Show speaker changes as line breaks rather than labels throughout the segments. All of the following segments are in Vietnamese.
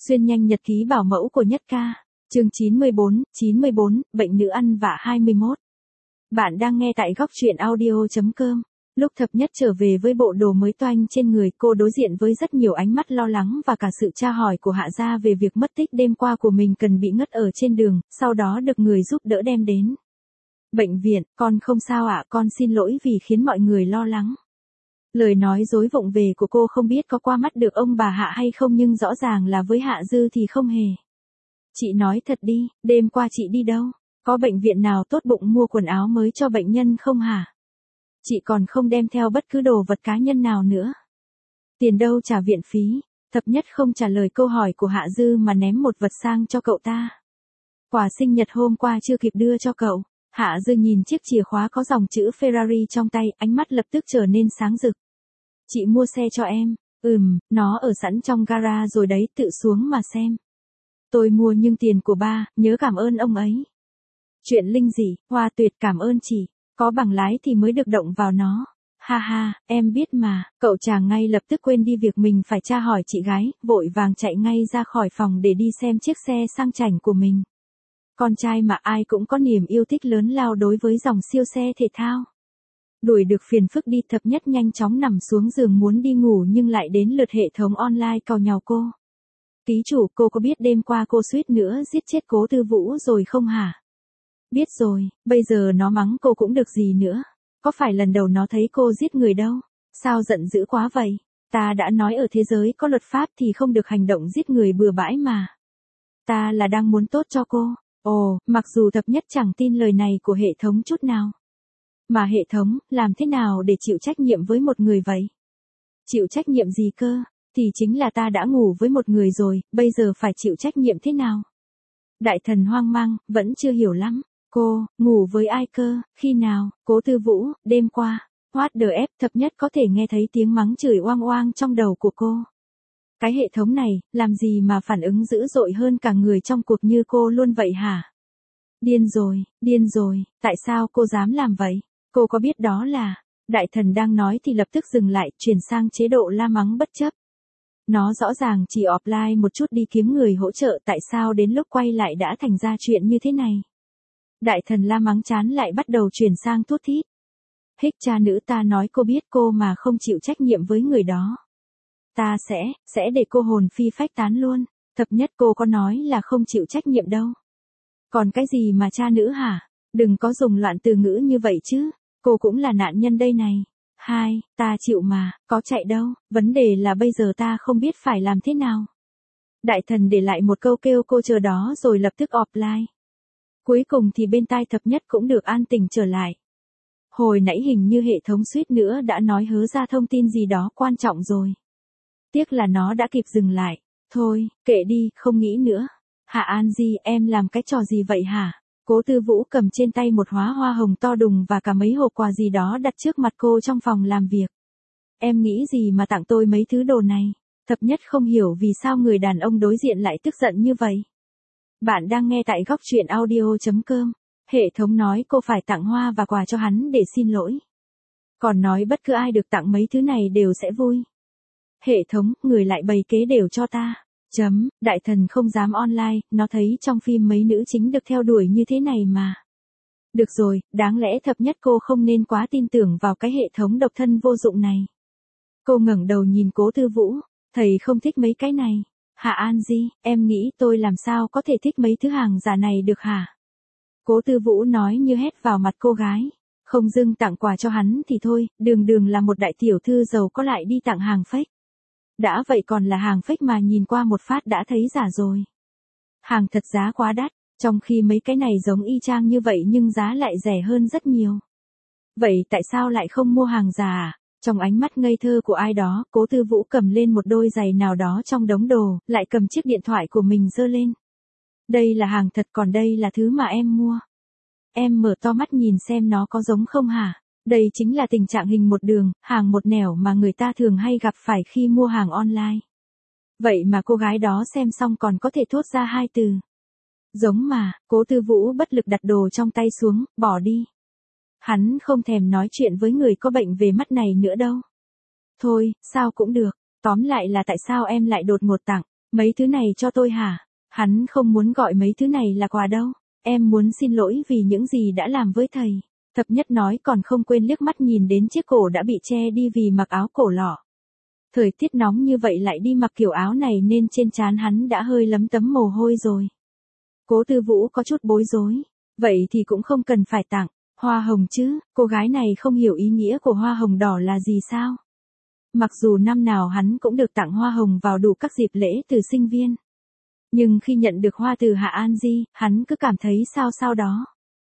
Xuyên nhanh nhật ký bảo mẫu của Nhất Ca. Chương 94, bệnh nữ ăn vạ 21. Bạn đang nghe tại góc truyện audio.com. Lúc Thập Nhất trở về với bộ đồ mới toanh trên người, cô đối diện với rất nhiều ánh mắt lo lắng và cả sự tra hỏi của Hạ gia về việc mất tích đêm qua của mình cần bị ngất ở trên đường, sau đó được người giúp đỡ đem đến bệnh viện. Con không sao ạ, con xin lỗi vì khiến mọi người lo lắng. Lời nói dối vụng về của cô không biết có qua mắt được ông bà Hạ hay không, nhưng rõ ràng là với Hạ Dư thì không hề. Chị nói thật đi, đêm qua chị đi đâu? Có bệnh viện nào tốt bụng mua quần áo mới cho bệnh nhân không hả? Chị còn không đem theo bất cứ đồ vật cá nhân nào nữa. Tiền đâu trả viện phí? Thập Nhất không trả lời câu hỏi của Hạ Dư mà ném một vật sang cho cậu ta. Quà sinh nhật hôm qua chưa kịp đưa cho cậu. Hạ Dư nhìn chiếc chìa khóa có dòng chữ Ferrari trong tay, ánh mắt lập tức trở nên sáng rực. Chị mua xe cho em. Nó ở sẵn trong gara rồi đấy, tự xuống mà xem. Tôi mua nhưng tiền của ba, nhớ cảm ơn ông ấy. Chuyện linh dị, hoa tuyệt, cảm ơn chị. Có bằng lái thì mới được động vào nó. Ha ha, em biết mà. Cậu chàng ngay lập tức quên đi việc mình phải tra hỏi chị gái, vội vàng chạy ngay ra khỏi phòng để đi xem chiếc xe sang chảnh của mình. Con trai mà ai cũng có niềm yêu thích lớn lao đối với dòng siêu xe thể thao. Đuổi được phiền phức đi, Thập Nhất nhanh chóng nằm xuống giường muốn đi ngủ nhưng lại đến lượt hệ thống online càu nhàu cô. Ký chủ, cô có biết đêm qua cô suýt nữa giết chết Cố Tư Vũ rồi không hả? Biết rồi, bây giờ nó mắng cô cũng được gì nữa. Có phải lần đầu nó thấy cô giết người đâu. Sao giận dữ quá vậy? Ta đã nói ở thế giới có luật pháp thì không được hành động giết người bừa bãi mà. Ta là đang muốn tốt cho cô. Ồ, mặc dù Thập Nhất chẳng tin lời này của hệ thống chút nào. Mà hệ thống, làm thế nào để chịu trách nhiệm với một người vậy? Chịu trách nhiệm gì cơ? Thì chính là ta đã ngủ với một người rồi, bây giờ phải chịu trách nhiệm thế nào? Đại thần hoang mang, vẫn chưa hiểu lắm. Cô, ngủ với ai cơ, khi nào? Cố Tư Vũ, đêm qua. What the F, Thập Nhất có thể nghe thấy tiếng mắng chửi oang oang trong đầu của cô. Cái hệ thống này, làm gì mà phản ứng dữ dội hơn cả người trong cuộc như cô luôn vậy hả? Điên rồi, tại sao cô dám làm vậy? Cô có biết đó là... Đại thần đang nói thì lập tức dừng lại, chuyển sang chế độ la mắng bất chấp. Nó rõ ràng chỉ offline một chút đi kiếm người hỗ trợ, tại sao đến lúc quay lại đã thành ra chuyện như thế này? Đại thần la mắng chán lại bắt đầu chuyển sang thút thít. Hích cha nữ, ta nói cô biết cô mà không chịu trách nhiệm với người đó. Ta sẽ để cô hồn phi phách tán luôn. Thập Nhất, cô có nói là không chịu trách nhiệm đâu. Còn cái gì mà cha nữ hả? Đừng có dùng loạn từ ngữ như vậy chứ. Cô cũng là nạn nhân đây này. Ta chịu mà, có chạy đâu, vấn đề là bây giờ ta không biết phải làm thế nào. Đại thần để lại một câu kêu cô chờ đó rồi lập tức offline. Cuối cùng thì bên tai Thập Nhất cũng được an tình trở lại. Hồi nãy hình như hệ thống suýt nữa đã nói hớ ra thông tin gì đó quan trọng rồi. Tiếc là nó đã kịp dừng lại. Thôi, kệ đi, không nghĩ nữa. Hạ An Di, em làm cái trò gì vậy hả? Cố Tư Vũ cầm trên tay một hóa hoa hồng to đùng và cả mấy hộp quà gì đó đặt trước mặt cô trong phòng làm việc. Em nghĩ gì mà tặng tôi mấy thứ đồ này? Thập Nhất không hiểu vì sao người đàn ông đối diện lại tức giận như vậy. Bạn đang nghe tại góc truyện audio.com. Hệ thống nói cô phải tặng hoa và quà cho hắn để xin lỗi. Còn nói bất cứ ai được tặng mấy thứ này đều sẽ vui. Hệ thống, người lại bày kế đều cho ta. Đại thần không dám online, nó thấy trong phim mấy nữ chính được theo đuổi như thế này mà. Được rồi, đáng lẽ Thập Nhất cô không nên quá tin tưởng vào cái hệ thống độc thân vô dụng này. Cô ngẩng đầu nhìn Cố Tư Vũ, thầy không thích mấy cái này. Hạ An Di, em nghĩ tôi làm sao có thể thích mấy thứ hàng giả này được hả? Cố Tư Vũ nói như hét vào mặt cô gái. Không dưng tặng quà cho hắn thì thôi, đường là một đại tiểu thư giàu có lại đi tặng hàng fake. Đã vậy còn là hàng fake mà nhìn qua một phát đã thấy giả rồi. Hàng thật giá quá đắt, trong khi mấy cái này giống y chang như vậy nhưng giá lại rẻ hơn rất nhiều. Vậy tại sao lại không mua hàng giả à? Trong ánh mắt ngây thơ của ai đó, Cố Tư Vũ cầm lên một đôi giày nào đó trong đống đồ, lại cầm chiếc điện thoại của mình giơ lên. Đây là hàng thật, còn đây là thứ mà em mua. Em mở to mắt nhìn xem nó có giống không hả? Đây chính là tình trạng hình một đường, hàng một nẻo mà người ta thường hay gặp phải khi mua hàng online. Vậy mà cô gái đó xem xong còn có thể thốt ra hai từ. Giống mà, Cố Tư Vũ bất lực đặt đồ trong tay xuống, bỏ đi. Hắn không thèm nói chuyện với người có bệnh về mắt này nữa đâu. Thôi, sao cũng được, tóm lại là tại sao em lại đột ngột tặng. Mấy thứ này cho tôi hả? Hắn không muốn gọi mấy thứ này là quà đâu. Em muốn xin lỗi vì những gì đã làm với thầy. Thập nhất nói còn không quên liếc mắt nhìn đến chiếc cổ đã bị che đi vì mặc áo cổ lọ. Thời tiết nóng như vậy lại đi mặc kiểu áo này nên trên trán hắn đã hơi lấm tấm mồ hôi rồi. Cố Tư Vũ có chút bối rối. Vậy thì cũng không cần phải tặng. Hoa hồng chứ, cô gái này không hiểu ý nghĩa của hoa hồng đỏ là gì sao? Mặc dù năm nào hắn cũng được tặng hoa hồng vào đủ các dịp lễ từ sinh viên. Nhưng khi nhận được hoa từ Hạ An Di, hắn cứ cảm thấy sao sao đó.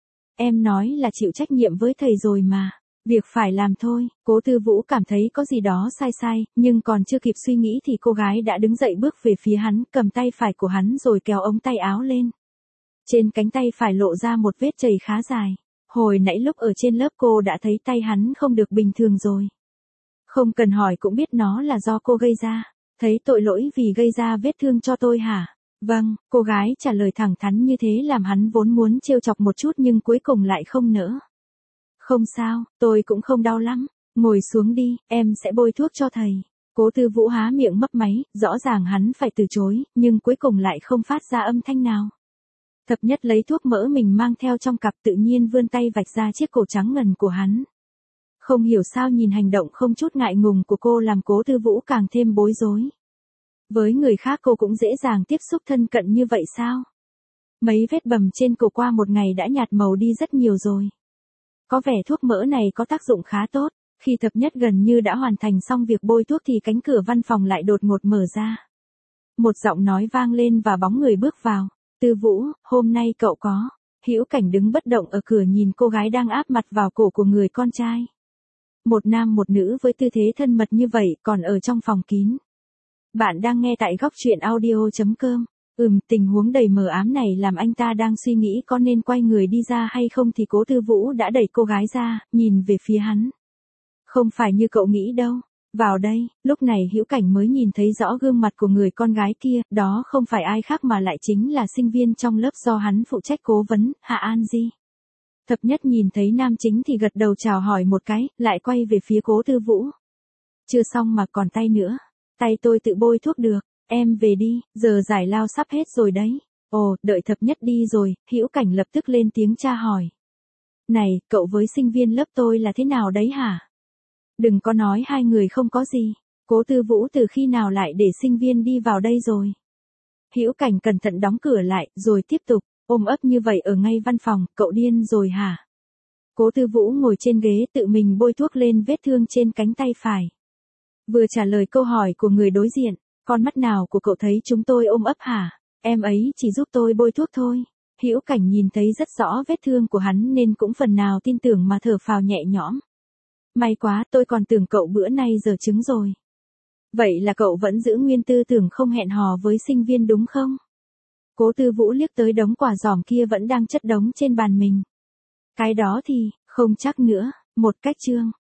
Em nói là chịu trách nhiệm với thầy rồi mà. Việc phải làm thôi. Cố Tư Vũ cảm thấy có gì đó sai sai, nhưng còn chưa kịp suy nghĩ thì cô gái đã đứng dậy bước về phía hắn, cầm tay phải của hắn rồi kéo ống tay áo lên. Trên cánh tay phải lộ ra một vết chày khá dài. Hồi nãy lúc ở trên lớp cô đã thấy tay hắn không được bình thường rồi. Không cần hỏi cũng biết nó là do cô gây ra. Thấy tội lỗi vì gây ra vết thương cho tôi hả? Vâng, cô gái trả lời thẳng thắn như thế làm hắn vốn muốn trêu chọc một chút nhưng cuối cùng lại không nỡ. Không sao, tôi cũng không đau lắm. Ngồi xuống đi, em sẽ bôi thuốc cho thầy. Cố Tư Vũ há miệng mấp máy, rõ ràng hắn phải từ chối, nhưng cuối cùng lại không phát ra âm thanh nào. Thập nhất lấy thuốc mỡ mình mang theo trong cặp tự nhiên vươn tay vạch ra chiếc cổ trắng ngần của hắn. Không hiểu sao nhìn hành động không chút ngại ngùng của cô làm Cố Tư Vũ càng thêm bối rối. Với người khác cô cũng dễ dàng tiếp xúc thân cận như vậy sao? Mấy vết bầm trên cổ qua một ngày đã nhạt màu đi rất nhiều rồi. Có vẻ thuốc mỡ này có tác dụng khá tốt. Khi thập nhất gần như đã hoàn thành xong việc bôi thuốc thì cánh cửa văn phòng lại đột ngột mở ra. Một giọng nói vang lên và bóng người bước vào. Tư Vũ, hôm nay cậu có. Hữu Cảnh đứng bất động ở cửa nhìn cô gái đang áp mặt vào cổ của người con trai. Một nam một nữ với tư thế thân mật như vậy còn ở trong phòng kín. Bạn đang nghe tại góc truyện audio.com. Tình huống đầy mờ ám này làm anh ta đang suy nghĩ có nên quay người đi ra hay không thì Cố Tư Vũ đã đẩy cô gái ra, nhìn về phía hắn. Không phải như cậu nghĩ đâu. Vào đây, lúc này Hữu Cảnh mới nhìn thấy rõ gương mặt của người con gái kia, đó không phải ai khác mà lại chính là sinh viên trong lớp do hắn phụ trách cố vấn, Hạ An Di. Thập nhất nhìn thấy nam chính thì gật đầu chào hỏi một cái, lại quay về phía Cố Tư Vũ. Chưa xong mà còn tay nữa. Tay tôi tự bôi thuốc được, em về đi, giờ giải lao sắp hết rồi đấy. Ồ, đợi thập nhất đi rồi, Hữu Cảnh lập tức lên tiếng tra hỏi. Này, cậu với sinh viên lớp tôi là thế nào đấy hả? Đừng có nói hai người không có gì. Cố Tư Vũ từ khi nào lại để sinh viên đi vào đây rồi? Hữu Cảnh cẩn thận đóng cửa lại, rồi tiếp tục, ôm ấp như vậy ở ngay văn phòng, cậu điên rồi hả? Cố Tư Vũ ngồi trên ghế tự mình bôi thuốc lên vết thương trên cánh tay phải. Vừa trả lời câu hỏi của người đối diện, con mắt nào của cậu thấy chúng tôi ôm ấp hả? Em ấy chỉ giúp tôi bôi thuốc thôi. Hữu Cảnh nhìn thấy rất rõ vết thương của hắn nên cũng phần nào tin tưởng mà thở phào nhẹ nhõm. May quá, tôi còn tưởng cậu bữa nay giờ trứng rồi. Vậy là cậu vẫn giữ nguyên tư tưởng không hẹn hò với sinh viên đúng không? Cố Tư Vũ liếc tới đống quả giòm kia vẫn đang chất đống trên bàn mình. Cái đó thì, không chắc nữa, một cách chương.